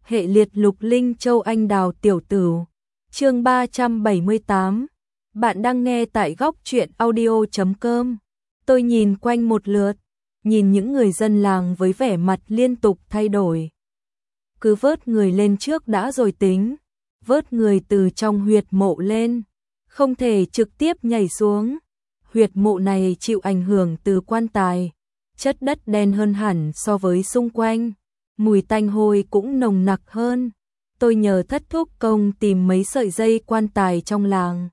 hệ liệt lục linh châu anh đào tiểu tử. Chương 378. Bạn đang nghe tại góc truyện audio.com. Tôi nhìn quanh một lượt, nhìn những người dân làng với vẻ mặt liên tục thay đổi. Cứ vớt người lên trước đã rồi tính, vớt người từ trong huyệt mộ lên, không thể trực tiếp nhảy xuống. Huyệt mộ này chịu ảnh hưởng từ quan tài, chất đất đen hơn hẳn so với xung quanh, mùi tanh hôi cũng nồng nặc hơn. Tôi nhờ Thất Thúc Công tìm mấy sợi dây quan tài trong làng.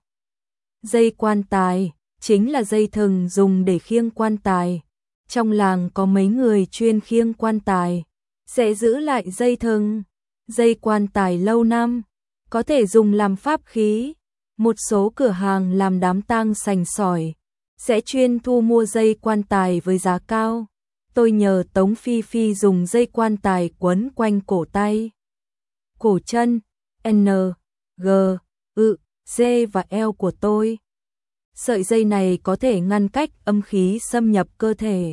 Dây quan tài chính là dây thừng dùng để khiêng quan tài. Trong làng có mấy người chuyên khiêng quan tài, sẽ giữ lại dây thừng. Dây quan tài lâu năm, có thể dùng làm pháp khí. Một số cửa hàng làm đám tang sành sỏi sẽ chuyên thu mua dây quan tài với giá cao. Tôi nhờ Tống Phi Phi dùng dây quan tài quấn quanh cổ tay, cổ chân, N, G, Ự, D và eo của tôi. Sợi dây này có thể ngăn cách âm khí xâm nhập cơ thể,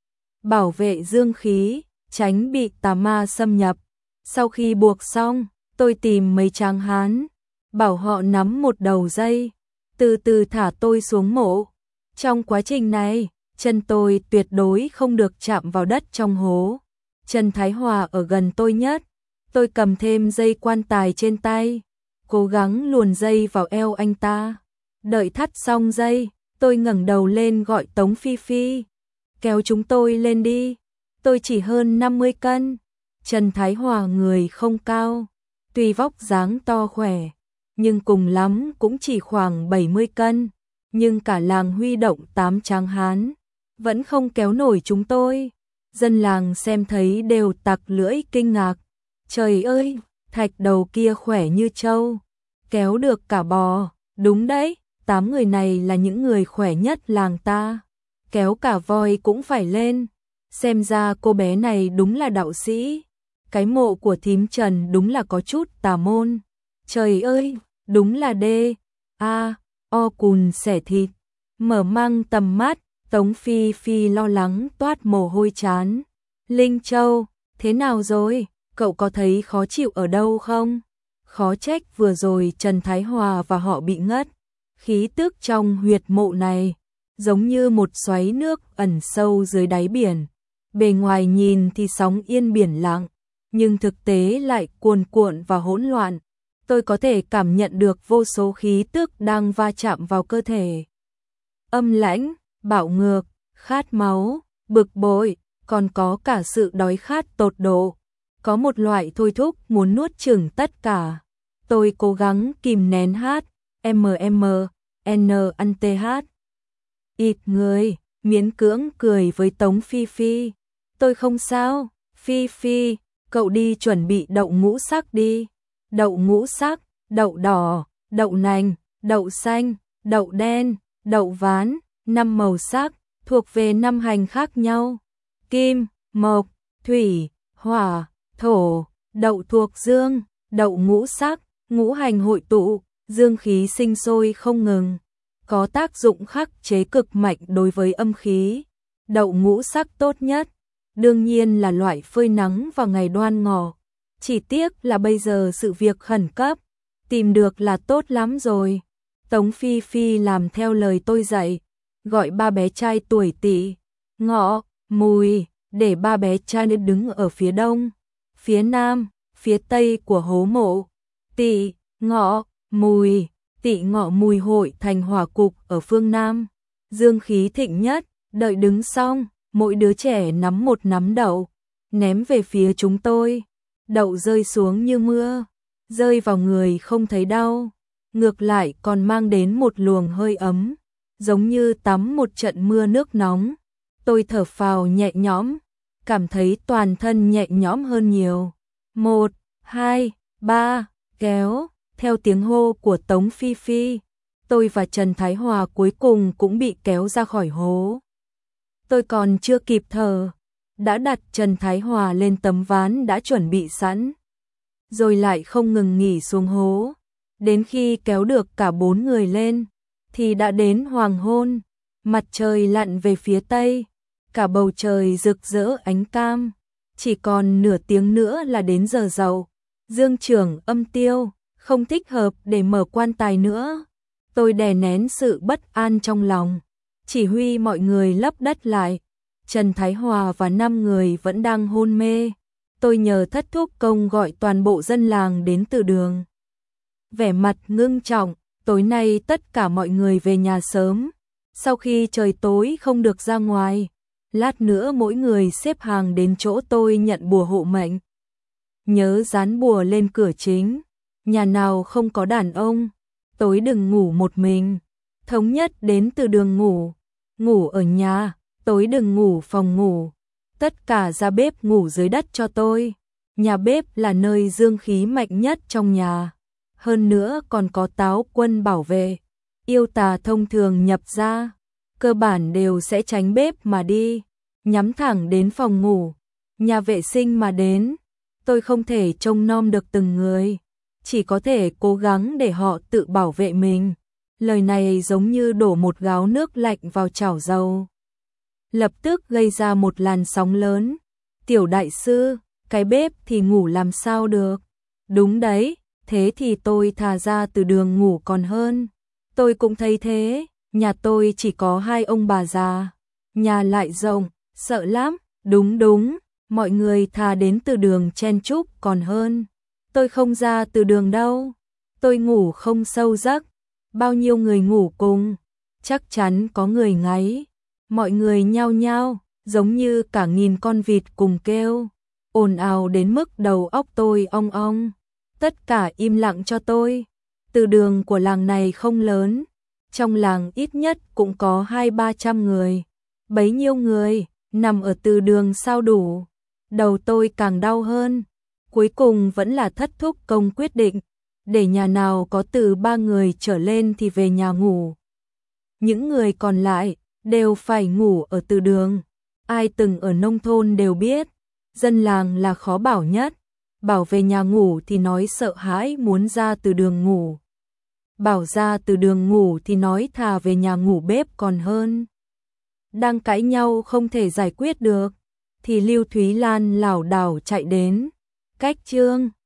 bảo vệ dương khí, tránh bị tà ma xâm nhập. Sau khi buộc xong, tôi tìm mấy tráng hán, bảo họ nắm một đầu dây, từ từ thả tôi xuống mộ. Trong quá trình này, chân tôi tuyệt đối không được chạm vào đất trong hố. Trần Thái Hòa ở gần tôi nhất. Tôi cầm thêm dây quan tài trên tay, cố gắng luồn dây vào eo anh ta. Đợi thắt xong dây, tôi ngẩng đầu lên gọi Tống Phi Phi, kéo chúng tôi lên đi. Tôi chỉ hơn 50 cân. Trần Thái Hòa người không cao, tuy vóc dáng to khỏe, nhưng cùng lắm cũng chỉ khoảng 70 cân. Nhưng cả làng huy động 8 tráng hán, vẫn không kéo nổi chúng tôi. Dân làng xem thấy đều tặc lưỡi kinh ngạc. Trời ơi, thạch đầu kia khỏe như trâu, kéo được cả bò. Đúng đấy, 8 người này là những người khỏe nhất làng ta, kéo cả voi cũng phải lên. Xem ra cô bé này đúng là đạo sĩ. Cái mộ của thím Trần đúng là có chút tà môn. Trời ơi, đúng là đê o cùn xẻ thịt. Mở mang tầm mắt, Tống Phi Phi lo lắng toát mồ hôi chán. Linh Châu, thế nào rồi? Cậu có thấy khó chịu ở đâu không? Khó trách vừa rồi Trần Thái Hòa và họ bị ngất. Khí tức trong huyệt mộ này giống như một xoáy nước ẩn sâu dưới đáy biển. Bề ngoài nhìn thì sóng yên biển lặng, nhưng thực tế lại cuồn cuộn và hỗn loạn. Tôi có thể cảm nhận được vô số khí tức đang va chạm vào cơ thể. Âm lãnh, bạo ngược, khát máu, bực bội, còn có cả sự đói khát tột độ. Có một loại thôi thúc muốn nuốt chửng tất cả. Tôi cố gắng kìm nén NNTH. Ịt người, miễn cưỡng cười với Tống Phi Phi. Tôi không sao, Phi Phi, cậu đi chuẩn bị đậu ngũ sắc đi. Đậu ngũ sắc, đậu đỏ, đậu nành, đậu xanh, đậu đen, đậu ván, 5 màu sắc, thuộc về 5 hành khác nhau. Kim, mộc, thủy, hỏa, thổ, đậu thuộc dương, đậu ngũ sắc, ngũ hành hội tụ, dương khí sinh sôi không ngừng, có tác dụng khắc chế cực mạnh đối với âm khí. Đậu ngũ sắc tốt nhất, đương nhiên là loại phơi nắng vào ngày Đoan Ngọ. Chỉ tiếc là bây giờ sự việc khẩn cấp, tìm được là tốt lắm rồi. Tống Phi Phi làm theo lời tôi dạy, gọi ba bé trai tuổi Tỵ, Ngọ, Mùi, để ba bé trai đứng ở phía đông, phía nam, phía tây của hố mộ. Tỵ, Ngọ, Mùi, Tỵ Ngọ Mùi hội thành hỏa cục ở phương nam, dương khí thịnh nhất. Đợi đứng xong, mỗi đứa trẻ nắm một nắm đậu, ném về phía chúng tôi. Đậu rơi xuống như mưa, rơi vào người không thấy đau, ngược lại còn mang đến một luồng hơi ấm, giống như tắm một trận mưa nước nóng. Tôi thở phào nhẹ nhõm, cảm thấy toàn thân nhẹ nhõm hơn nhiều. 1, 2, 3, kéo, theo tiếng hô của Tống Phi Phi, tôi và Trần Thái Hòa cuối cùng cũng bị kéo ra khỏi hố. Tôi còn chưa kịp thở, đã đặt Trần Thái Hòa lên tấm ván đã chuẩn bị sẵn, rồi lại không ngừng nghỉ xuống hố. Đến khi kéo được cả 4 người lên, thì đã đến hoàng hôn, mặt trời lặn về phía tây, cả bầu trời rực rỡ ánh cam, chỉ còn nửa tiếng nữa là đến giờ dậu. Dương trưởng âm tiêu, không thích hợp để mở quan tài nữa. Tôi đè nén sự bất an trong lòng, chỉ huy mọi người lấp đất lại. Trần Thái Hòa và 5 người vẫn đang hôn mê. Tôi nhờ Thất Thúc Công gọi toàn bộ dân làng đến từ đường. Vẻ mặt ngưng trọng, tối nay tất cả mọi người về nhà sớm. Sau khi trời tối không được ra ngoài, lát nữa mỗi người xếp hàng đến chỗ tôi nhận bùa hộ mệnh. Nhớ dán bùa lên cửa chính, nhà nào không có đàn ông, tối đừng ngủ một mình. Thống nhất đến từ đường ngủ ở nhà, tối đừng ngủ phòng ngủ. Tất cả ra bếp ngủ dưới đất cho tôi. Nhà bếp là nơi dương khí mạnh nhất trong nhà. Hơn nữa còn có táo quân bảo vệ. Yêu tà thông thường nhập ra, cơ bản đều sẽ tránh bếp mà đi, nhắm thẳng đến phòng ngủ, nhà vệ sinh mà đến. Tôi không thể trông nom được từng người, chỉ có thể cố gắng để họ tự bảo vệ mình. Lời này giống như đổ một gáo nước lạnh vào chảo dầu, lập tức gây ra một làn sóng lớn. Tiểu đại sư, cái bếp thì ngủ làm sao được? Đúng đấy, thế thì tôi thà ra từ đường ngủ còn hơn. Tôi cũng thấy thế, nhà tôi chỉ có 2 ông bà già, nhà lại rộng, sợ lắm. Đúng, mọi người thà đến từ đường chen chúc còn hơn. Tôi không ra từ đường đâu, tôi ngủ không sâu giấc. Bao nhiêu người ngủ cùng, chắc chắn có người ngáy. Mọi người nhao nhao, giống như cả nghìn con vịt cùng kêu, ồn ào đến mức đầu óc tôi ong ong. Tất cả im lặng cho tôi. Từ đường của làng này không lớn, trong làng ít nhất cũng có 200-300 người. Bấy nhiêu người, nằm ở từ đường sao đủ. Đầu tôi càng đau hơn. Cuối cùng vẫn là Thất Thúc Công quyết định, để nhà nào có từ 3 người trở lên thì về nhà ngủ. Những người còn lại đều phải ngủ ở từ đường. Ai từng ở nông thôn đều biết, dân làng là khó bảo nhất. Bảo về nhà ngủ thì nói sợ hãi muốn ra từ đường ngủ. Bảo ra từ đường ngủ thì nói thà về nhà ngủ bếp còn hơn. Đang cãi nhau không thể giải quyết được, thì Lưu Thúy Lan lảo đảo chạy đến. Cách Trương